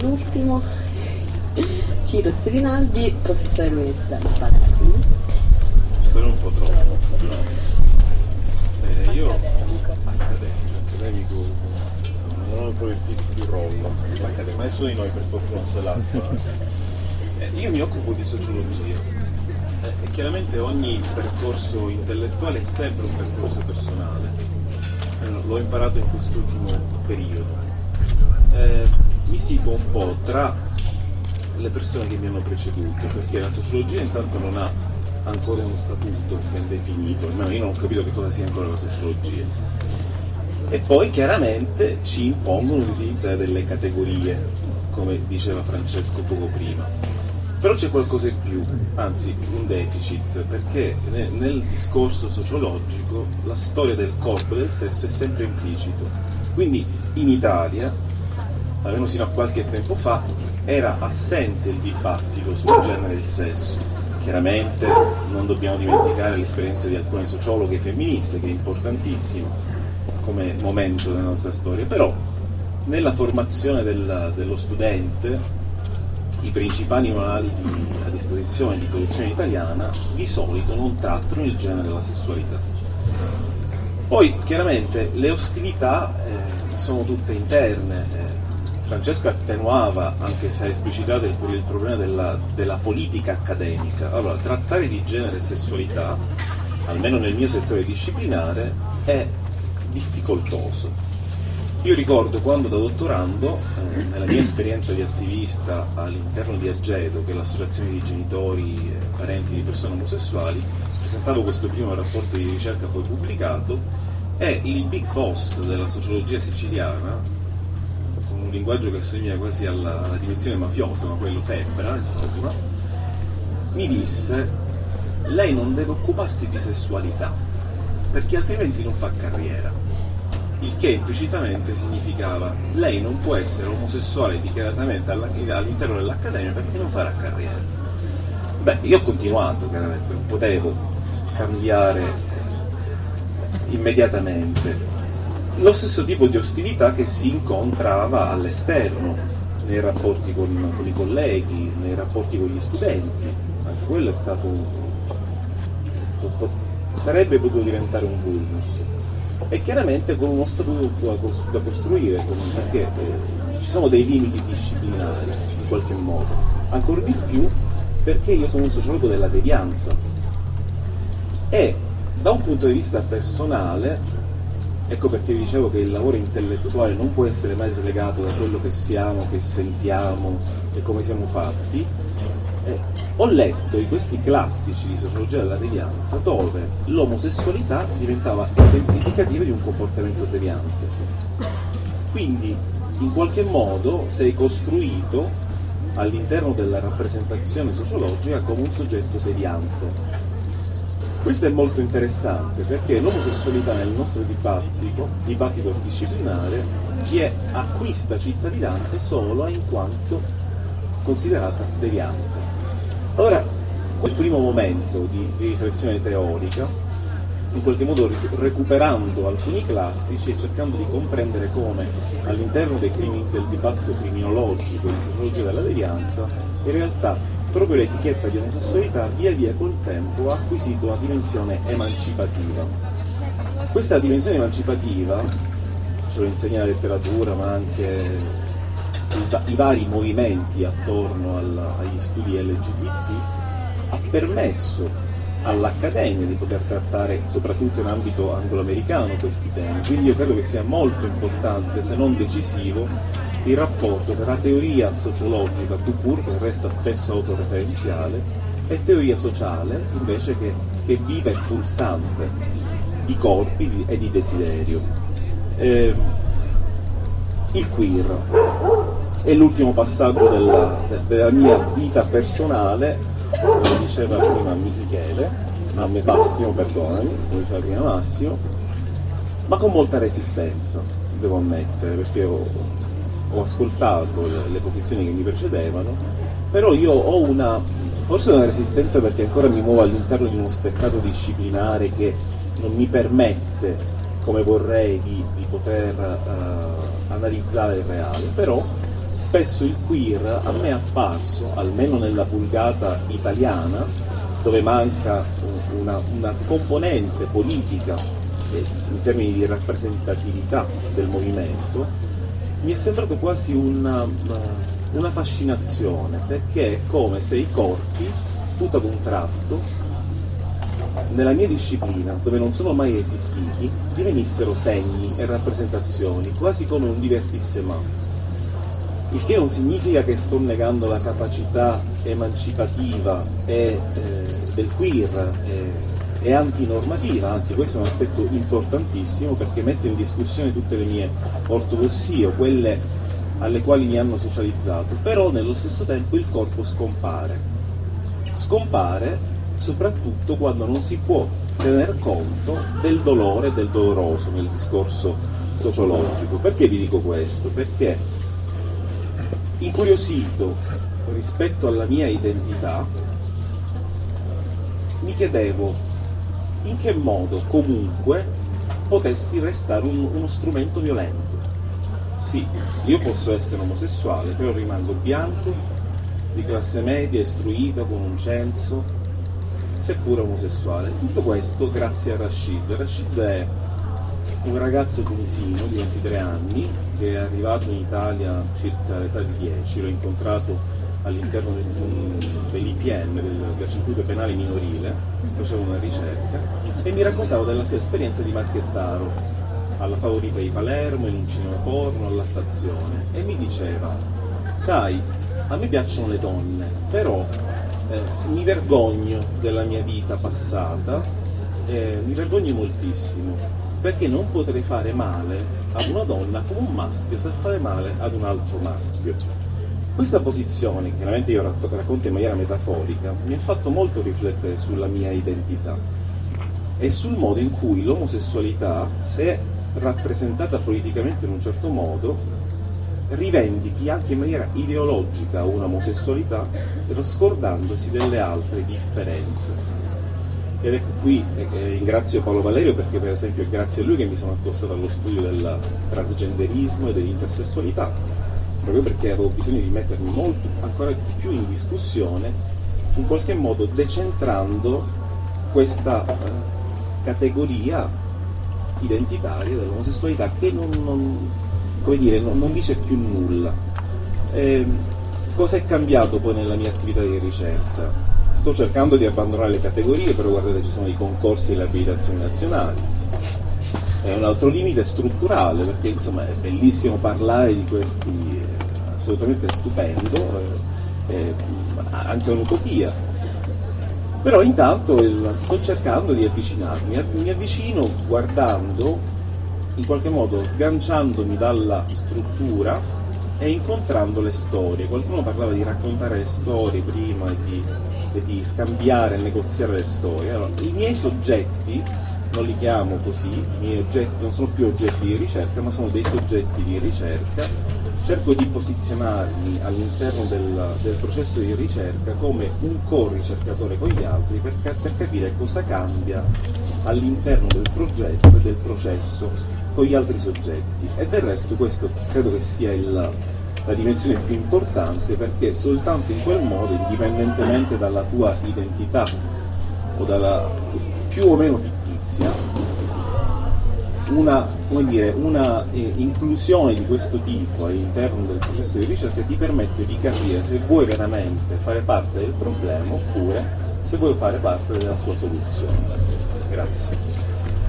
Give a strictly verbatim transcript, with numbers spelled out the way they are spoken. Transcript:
l'ultimo, Ciro Rinaldi, professore all'Università di Palermo. Sarà un po' troppo. Bene, io accademico, accademico, insomma, non ho proprio il fisico di rollo, l'accademia, ma nessuno di noi per fortuna se l'ha. Eh, io mi occupo di sociologia eh, e chiaramente ogni percorso intellettuale è sempre un percorso personale. Eh, l'ho imparato in quest'ultimo periodo. Eh, mi sigo un po' tra le persone che mi hanno preceduto, perché la sociologia intanto non ha ancora uno statuto ben definito, almeno io non ho capito che cosa sia ancora la sociologia, e poi chiaramente ci impongono di utilizzare delle categorie, come diceva Francesco poco prima. Però c'è qualcosa in più, anzi un deficit, perché nel discorso sociologico la storia del corpo e del sesso è sempre implicito. Quindi in Italia, almeno sino a qualche tempo fa, era assente il dibattito sul genere e il sesso. Chiaramente non dobbiamo dimenticare l'esperienza di alcune sociologhe femministe, che è importantissima come momento della nostra storia, però nella formazione del, dello studente i principali manuali di, a disposizione di produzione italiana di solito non trattano il genere e la sessualità. Poi chiaramente le ostilità eh, sono tutte interne. eh, Francesco attenuava, anche se ha esplicitato il, il problema della, della politica accademica. Allora, trattare di genere e sessualità, almeno nel mio settore disciplinare, è difficoltoso. Io ricordo quando da dottorando, eh, nella mia esperienza di attivista all'interno di Agedo, che è l'associazione di genitori e parenti di persone omosessuali, presentavo questo primo rapporto di ricerca poi pubblicato, e il big boss della sociologia siciliana, con un linguaggio che assomiglia quasi alla, alla dimensione mafiosa, ma quello sembra, insomma, mi disse: lei non deve occuparsi di sessualità, perché altrimenti non fa carriera. Il che implicitamente significava: lei non può essere omosessuale dichiaratamente all'interno dell'accademia perché non farà carriera. Beh, io ho continuato, chiaramente, non potevo cambiare immediatamente. Lo stesso tipo di ostilità che si incontrava all'esterno, nei rapporti con, con i colleghi, nei rapporti con gli studenti. Anche quello è stato un, un, sarebbe potuto diventare un vulnus. E chiaramente con uno statuto da costruire, perché eh, ci sono dei limiti disciplinari in qualche modo, ancora di più perché io sono un sociologo della devianza e da un punto di vista personale, ecco perché vi dicevo che il lavoro intellettuale non può essere mai slegato da quello che siamo, che sentiamo e come siamo fatti. Eh, ho letto di questi classici di sociologia della devianza dove l'omosessualità diventava esemplificativa di un comportamento deviante. Quindi in qualche modo sei costruito all'interno della rappresentazione sociologica come un soggetto deviante. Questo è molto interessante perché l'omosessualità nel nostro dibattito, dibattito disciplinare, è, acquista cittadinanza solo in quanto considerata deviante. Allora, quel primo momento di, di riflessione teorica, in qualche modo recuperando alcuni classici e cercando di comprendere come all'interno dei crimi, del dibattito criminologico di sociologia della devianza, in realtà proprio l'etichetta di omosessualità via via col tempo ha acquisito una dimensione emancipativa. Questa dimensione emancipativa, ce lo insegna la letteratura, ma anche i vari movimenti attorno alla, agli studi L G B T, ha permesso all'Accademia di poter trattare soprattutto in ambito angloamericano questi temi. Quindi io credo che sia molto importante, se non decisivo, il rapporto tra teoria sociologica tout court, che resta spesso autoreferenziale, e teoria sociale invece che, che vive e pulsante di corpi e di desiderio. Eh, il queer è l'ultimo passaggio della, della mia vita personale, come diceva prima Michele, a me Massimo, perdonami, come diceva prima Massimo, ma con molta resistenza, devo ammettere, perché ho, ho ascoltato le, le posizioni che mi precedevano, però io ho una, forse una resistenza perché ancora mi muovo all'interno di uno spettro disciplinare che non mi permette, come vorrei, di, di poter uh, analizzare il reale, però spesso il queer a me è apparso, almeno nella vulgata italiana, dove manca una, una componente politica eh, in termini di rappresentatività del movimento, mi è sembrato quasi una, una fascinazione, perché è come se i corpi, tutto ad un tratto, nella mia disciplina, dove non sono mai esistiti, divenissero segni e rappresentazioni, quasi come un divertissement. Il che non significa che sto negando la capacità emancipativa e, eh, del queer e, e antinormativa, anzi questo è un aspetto importantissimo perché mette in discussione tutte le mie ortodossie o quelle alle quali mi hanno socializzato, però nello stesso tempo il corpo scompare. Scompare soprattutto quando non si può tener conto del dolore e del doloroso nel discorso sociologico. Perché vi dico questo? Perché incuriosito rispetto alla mia identità mi chiedevo in che modo comunque potessi restare un, uno strumento violento. Sì, io posso essere omosessuale, però rimango bianco, di classe media, istruito, con un censo, seppure omosessuale. Tutto questo grazie a Rashid. Rashid è un ragazzo tunisino di ventitré anni che è arrivato in Italia circa all'età di dieci, l'ho incontrato all'interno dell'I P M, del, del circuito penale minorile, facevo una ricerca e mi raccontava della sua esperienza di marchettaro alla Favorita di Palermo, in un cinema porno, alla stazione, e mi diceva: sai, a me piacciono le donne, però Eh, mi vergogno della mia vita passata, eh, mi vergogno moltissimo, perché non potrei fare male ad una donna come un maschio sa fare male ad un altro maschio. Questa posizione, che chiaramente io racconto in maniera metaforica, mi ha fatto molto riflettere sulla mia identità e sul modo in cui l'omosessualità, se rappresentata politicamente in un certo modo, rivendichi anche in maniera ideologica una omosessualità, scordandosi delle altre differenze. Ed ecco qui eh, ringrazio Paolo Valerio, perché per esempio è grazie a lui che mi sono accostato allo studio del transgenderismo e dell'intersessualità, proprio perché avevo bisogno di mettermi molto ancora di più in discussione, in qualche modo decentrando questa eh, categoria identitaria dell'omosessualità che non, non come dire, non, non dice più nulla. Eh, cosa è cambiato poi nella mia attività di ricerca? Sto cercando di abbandonare le categorie, però guardate, ci sono i concorsi e le abilitazioni nazionali. È un altro limite strutturale, perché insomma è bellissimo parlare di questi, eh, assolutamente stupendo, eh, eh, anche un'utopia. Però intanto il, sto cercando di avvicinarmi, mi avvicino guardando, in qualche modo sganciandomi dalla struttura e incontrando le storie. Qualcuno parlava di raccontare le storie prima e di, e di scambiare e negoziare le storie. Allora, i miei soggetti, non li chiamo così, i miei oggetti non sono più oggetti di ricerca, ma sono dei soggetti di ricerca. Cerco di posizionarmi all'interno del, del processo di ricerca come un co-ricercatore con gli altri per, per capire cosa cambia all'interno del progetto e del processo con gli altri soggetti. E del resto questo credo che sia il, la dimensione più importante, perché soltanto in quel modo, indipendentemente dalla tua identità o dalla più o meno fittizia, una, come dire, una eh, inclusione di questo tipo all'interno del processo di ricerca ti permette di capire se vuoi veramente fare parte del problema oppure se vuoi fare parte della sua soluzione. Grazie.